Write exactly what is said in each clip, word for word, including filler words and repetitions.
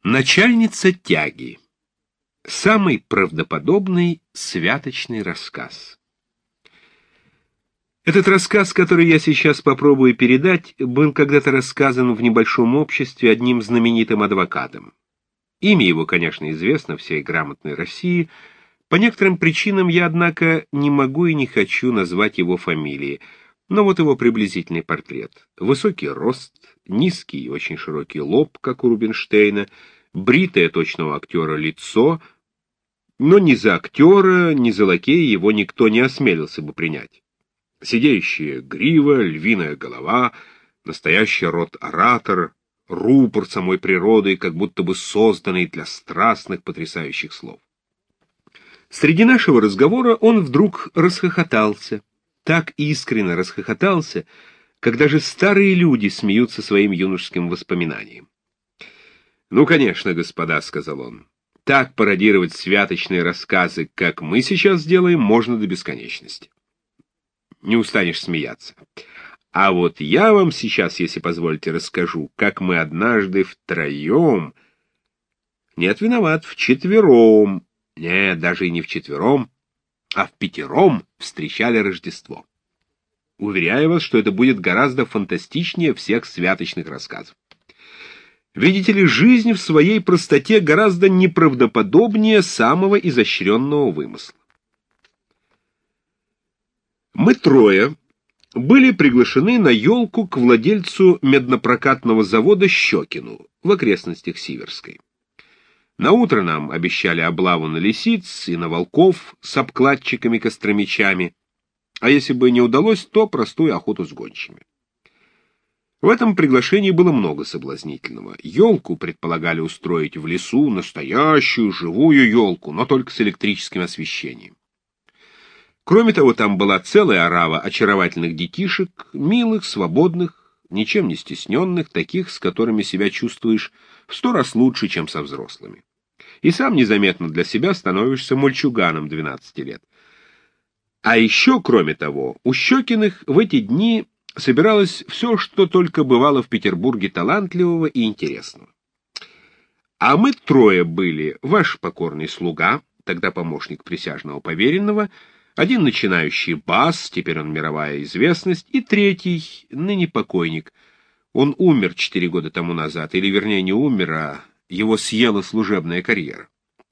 Начальница тяги. Самый правдоподобный святочный рассказ. Этот рассказ, который я сейчас попробую передать, был когда-то рассказан в небольшом обществе одним знаменитым адвокатом. Имя его, конечно, известно всей грамотной России. По некоторым причинам я, однако, не могу и не хочу назвать его фамилии. Но вот его приблизительный портрет. Высокий рост, низкий и очень широкий лоб, как у Рубинштейна, бритое точного актера лицо, но ни за актера, ни за лакея его никто не осмелился бы принять. Сидеющая грива, львиная голова, настоящий рот-оратор, рупор самой природы, как будто бы созданный для страстных, потрясающих слов. Среди нашего разговора он вдруг расхохотался. Так искренне расхохотался, когда же старые люди смеются своим юношеским воспоминаниям. «Ну, конечно, господа», — сказал он, — «так пародировать святочные рассказы, как мы сейчас делаем, можно до бесконечности. Не устанешь смеяться. А вот я вам сейчас, если позволите, расскажу, как мы однажды втроем, нет, виноват, вчетвером, нет, даже и не вчетвером, а в пятером встречали Рождество. Уверяю вас, что это будет гораздо фантастичнее всех святочных рассказов. Видите ли, жизнь в своей простоте гораздо неправдоподобнее самого изощренного вымысла. Мы трое были приглашены на елку к владельцу меднопрокатного завода Щекину в окрестностях Сиверской. Наутро нам обещали облаву на лисиц и на волков с обкладчиками-костромичами, а если бы не удалось, то простую охоту с гончими. В этом приглашении было много соблазнительного. Елку предполагали устроить в лесу, настоящую живую елку, но только с электрическим освещением. Кроме того, там была целая орава очаровательных детишек, милых, свободных, ничем не стесненных, таких, с которыми себя чувствуешь в сто раз лучше, чем со взрослыми. И сам незаметно для себя становишься мальчуганом двенадцати лет. А еще, кроме того, у Щекиных в эти дни собиралось все, что только бывало в Петербурге талантливого и интересного. А мы трое были: ваш покорный слуга, тогда помощник присяжного поверенного, один начинающий бас, теперь он мировая известность, и третий, ныне покойник. Он умер четыре года тому назад, или, вернее, не умер, а его съела служебная карьера.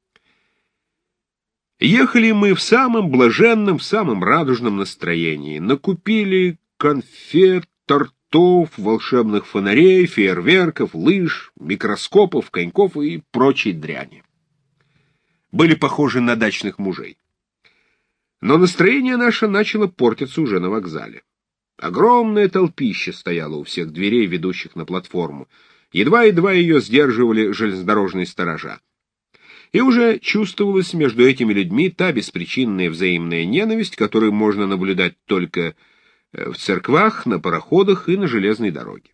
Ехали мы в самом блаженном, в самом радужном настроении. Накупили конфет, тортов, волшебных фонарей, фейерверков, лыж, микроскопов, коньков и прочей дряни. Были похожи на дачных мужей. Но настроение наше начало портиться уже на вокзале. Огромное толпище стояло у всех дверей, ведущих на платформу. Едва-едва ее сдерживали железнодорожные сторожа. И уже чувствовалась между этими людьми та беспричинная взаимная ненависть, которую можно наблюдать только в церквах, на пароходах и на железной дороге.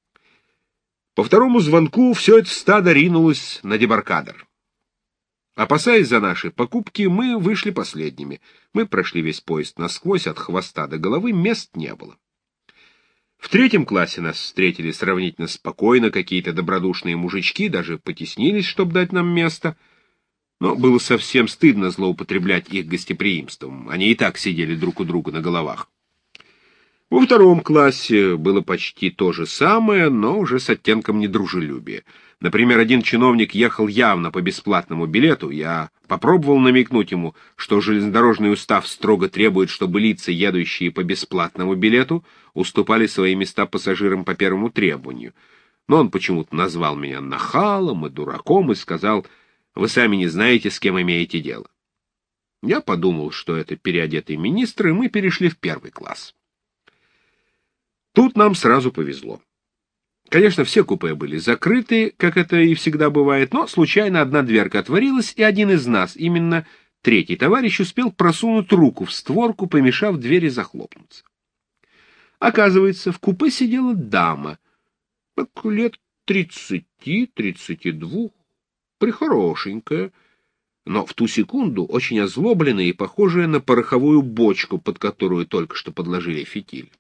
По второму звонку все это стадо ринулось на дебаркадер. Опасаясь за наши покупки, мы вышли последними. Мы прошли весь поезд насквозь, от хвоста до головы, мест не было. В третьем классе нас встретили сравнительно спокойно, какие-то добродушные мужички даже потеснились, чтобы дать нам место. Но было совсем стыдно злоупотреблять их гостеприимством. Они и так сидели друг у друга на головах. Во втором классе было почти то же самое, но уже с оттенком недружелюбия. Например, один чиновник ехал явно по бесплатному билету. Я попробовал намекнуть ему, что железнодорожный устав строго требует, чтобы лица, едущие по бесплатному билету, уступали свои места пассажирам по первому требованию. Но он почему-то назвал меня нахалом и дураком и сказал: «Вы сами не знаете, с кем имеете дело». Я подумал, что это переодетый министр, и мы перешли в первый класс. Тут нам сразу повезло. Конечно, все купе были закрыты, как это и всегда бывает, но случайно одна дверка отворилась, и один из нас, именно третий товарищ, успел просунуть руку в створку, помешав двери захлопнуться. Оказывается, в купе сидела дама, лет тридцати-тридцати двух, прихорошенькая, но в ту секунду очень озлобленная и похожая на пороховую бочку, под которую только что подложили фитиль.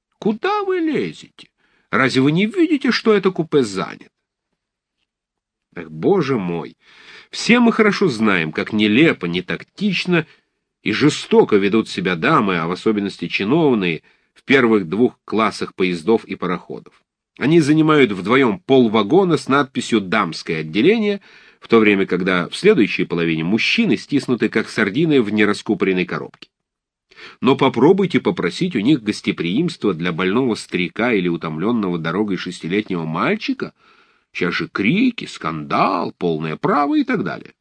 «Куда вы лезете? Разве вы не видите, что это купе занято?» Ах, боже мой! Все мы хорошо знаем, как нелепо, нетактично и жестоко ведут себя дамы, а в особенности чиновные, в первых двух классах поездов и пароходов. Они занимают вдвоем полвагона с надписью «Дамское отделение», в то время, когда в следующей половине мужчины стиснуты, как сардины в нераскупоренной коробке. Но попробуйте попросить у них гостеприимства для больного старика или утомленного дорогой шестилетнего мальчика. Сейчас же крики, скандал, полное право и так далее.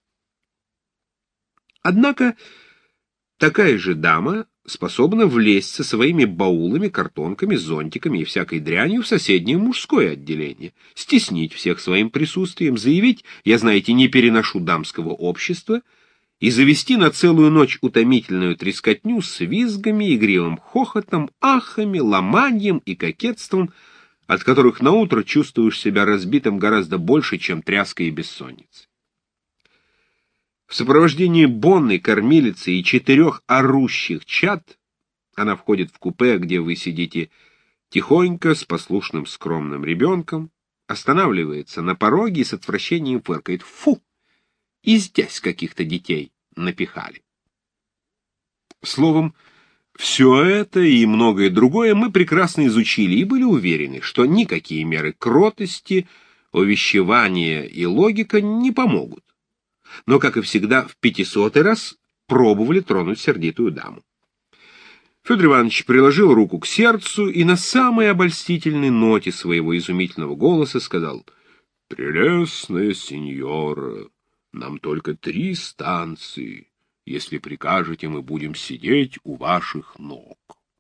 Однако такая же дама способна влезть со своими баулами, картонками, зонтиками и всякой дрянью в соседнее мужское отделение, стеснить всех своим присутствием, заявить «я, знаете, не переношу дамского общества» и завести на целую ночь утомительную трескотню с визгами, игривым хохотом, ахами, ломаньем и кокетством, от которых наутро чувствуешь себя разбитым гораздо больше, чем тряской и бессонницей. В сопровождении Бонны, кормилицы и четырех орущих чад она входит в купе, где вы сидите тихонько, с послушным скромным ребенком, останавливается на пороге и с отвращением фыркает: «Фу! И здесь каких-то детей напихали». Словом, все это и многое другое мы прекрасно изучили и были уверены, что никакие меры кротости, увещевания и логика не помогут. Но, как и всегда, в пятисотый раз пробовали тронуть сердитую даму. Федор Иванович приложил руку к сердцу и на самой обольстительной ноте своего изумительного голоса сказал: «Прелестная сеньора, нам только три станции. Если прикажете, мы будем сидеть у ваших ног».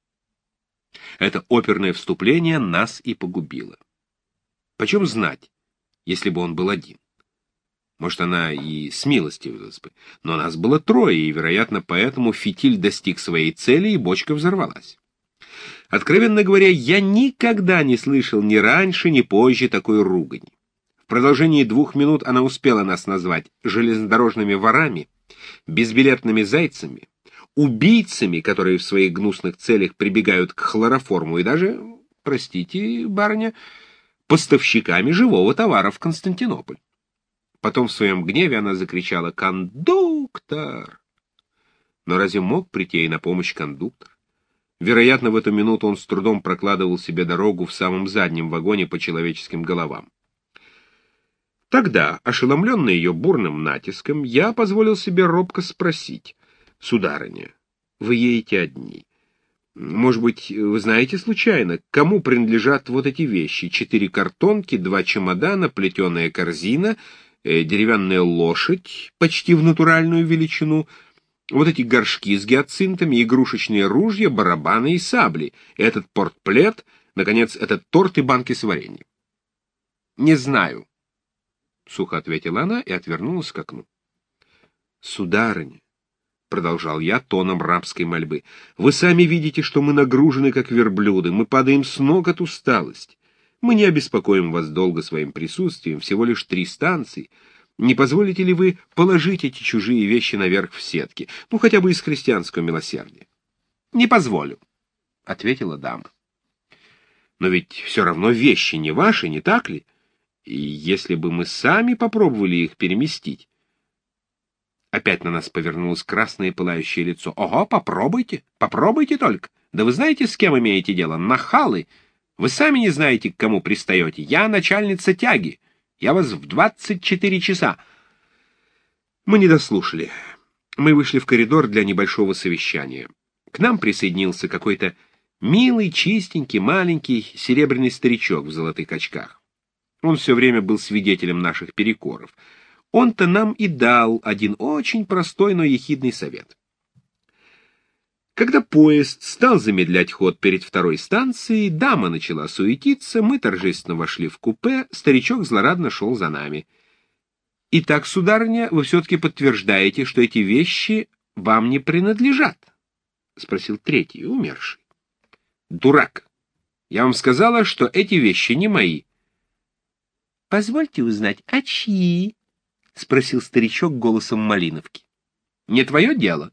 Это оперное вступление нас и погубило. Почем знать, если бы он был один? Может, она и смилостивилась бы, но нас было трое, и, вероятно, поэтому фитиль достиг своей цели, и бочка взорвалась. Откровенно говоря, я никогда не слышал ни раньше, ни позже такой ругани. В продолжении двух минут она успела нас назвать железнодорожными ворами, безбилетными зайцами, убийцами, которые в своих гнусных целях прибегают к хлороформу, и даже, простите, барыня, поставщиками живого товара в Константинополь. Потом в своем гневе она закричала: «Кондуктор!» Но разве мог прийти ей на помощь кондуктор? Вероятно, в эту минуту он с трудом прокладывал себе дорогу в самом заднем вагоне по человеческим головам. Тогда, ошеломленный ее бурным натиском, я позволил себе робко спросить: «Сударыня, вы едете одни. Может быть, вы знаете случайно, кому принадлежат вот эти вещи? Четыре картонки, два чемодана, плетеная корзина, э, деревянная лошадь почти в натуральную величину, вот эти горшки с гиацинтами, игрушечные ружья, барабаны и сабли, этот портплет, наконец, этот торт и банки с вареньем». «Не знаю», — сухо ответила она и отвернулась к окну. «Сударыня», — продолжал я тоном рабской мольбы, — «вы сами видите, что мы нагружены, как верблюды, мы падаем с ног от усталости. Мы не обеспокоим вас долго своим присутствием, всего лишь три станции. Не позволите ли вы положить эти чужие вещи наверх в сетки, ну, хотя бы из христианского милосердия?» «Не позволю», — ответила дама. «Но ведь все равно вещи не ваши, не так ли? И если бы мы сами попробовали их переместить...» Опять на нас повернулось красное пылающее лицо. «Ого, попробуйте, попробуйте только. Да вы знаете, с кем имеете дело? Нахалы! Вы сами не знаете, к кому пристаете. Я начальница тяги. Я вас в двадцать четыре часа». Мы не дослушали. Мы вышли в коридор для небольшого совещания. К нам присоединился какой-то милый, чистенький, маленький, серебряный старичок в золотых очках. Он все время был свидетелем наших перекоров. Он-то нам и дал один очень простой, но ехидный совет. Когда поезд стал замедлять ход перед второй станцией, дама начала суетиться, мы торжественно вошли в купе, старичок злорадно шел за нами. «Итак, сударыня, вы все-таки подтверждаете, что эти вещи вам не принадлежат?» — спросил третий, умерший. «Дурак! Я вам сказала, что эти вещи не мои». «Позвольте узнать, а чьи?» — спросил старичок голосом Малиновки. «Не твое дело».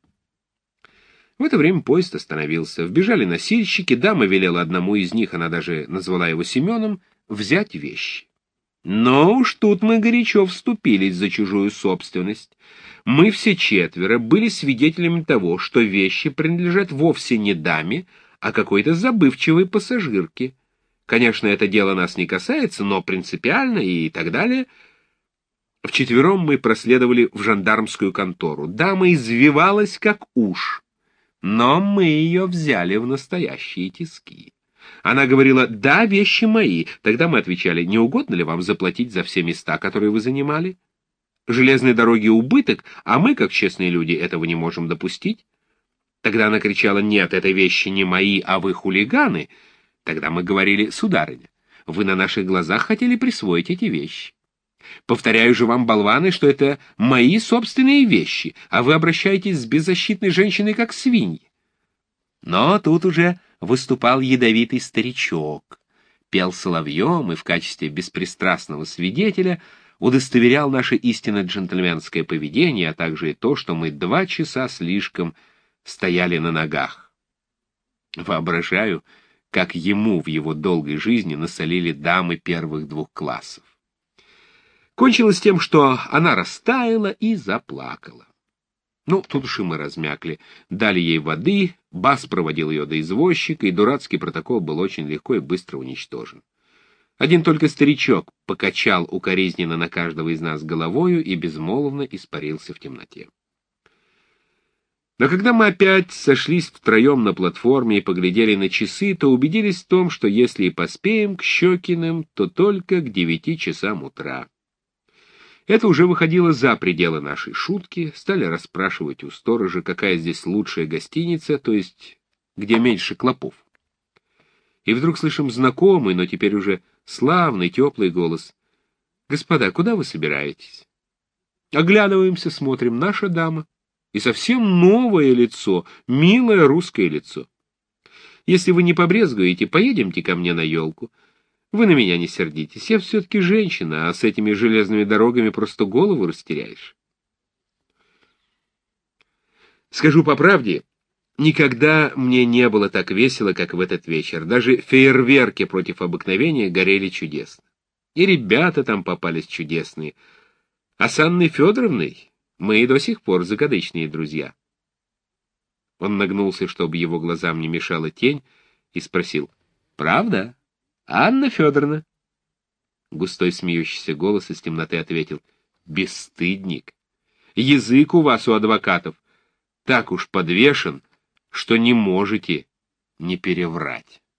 В это время поезд остановился. Вбежали носильщики, дама велела одному из них, она даже назвала его Семеном, взять вещи. Но уж тут мы горячо вступились за чужую собственность. Мы все четверо были свидетелями того, что вещи принадлежат вовсе не даме, а какой-то забывчивой пассажирке. Конечно, это дело нас не касается, но принципиально и так далее. Вчетвером мы проследовали в жандармскую контору. Дама извивалась, как уж, но мы ее взяли в настоящие тиски. Она говорила: «Да, вещи мои». Тогда мы отвечали: «Не угодно ли вам заплатить за все места, которые вы занимали? Железной дороге убыток, а мы, как честные люди, этого не можем допустить». Тогда она кричала: «Нет, это вещи не мои, а вы хулиганы». Тогда мы говорили: «Сударыня, вы на наших глазах хотели присвоить эти вещи. Повторяю же вам, болваны, что это мои собственные вещи, а вы обращаетесь с беззащитной женщиной, как свиньи». Но тут уже выступал ядовитый старичок, пел соловьем и в качестве беспристрастного свидетеля удостоверял наше истинно джентльменское поведение, а также и то, что мы два часа слишком стояли на ногах. Воображаю, как ему в его долгой жизни насолили дамы первых двух классов. Кончилось тем, что она растаяла и заплакала. Ну, тут уж и мы размякли. Дали ей воды, Бас проводил ее до извозчика, и дурацкий протокол был очень легко и быстро уничтожен. Один только старичок покачал укоризненно на каждого из нас головою и безмолвно испарился в темноте. Но когда мы опять сошлись втроем на платформе и поглядели на часы, то убедились в том, что если и поспеем к Щекиным, то только к девяти часам утра. Это уже выходило за пределы нашей шутки, стали расспрашивать у сторожа, какая здесь лучшая гостиница, то есть где меньше клопов. И вдруг слышим знакомый, но теперь уже славный, теплый голос: «Господа, куда вы собираетесь?» Оглядываемся, смотрим: наша дама. И совсем новое лицо, милое русское лицо. «Если вы не побрезгуете, поедемте ко мне на елку. Вы на меня не сердитесь, я все-таки женщина, а с этими железными дорогами просто голову растеряешь». Скажу по правде, никогда мне не было так весело, как в этот вечер. Даже фейерверки против обыкновения горели чудесно. И ребята там попались чудесные. А с Анной Федоровной мы и до сих пор закадычные друзья. Он нагнулся, чтобы его глазам не мешала тень, и спросил: «Правда, Анна Федоровна?» Густой смеющийся голос из темноты ответил: «Бесстыдник! Язык у вас, у адвокатов, так уж подвешен, что не можете не переврать».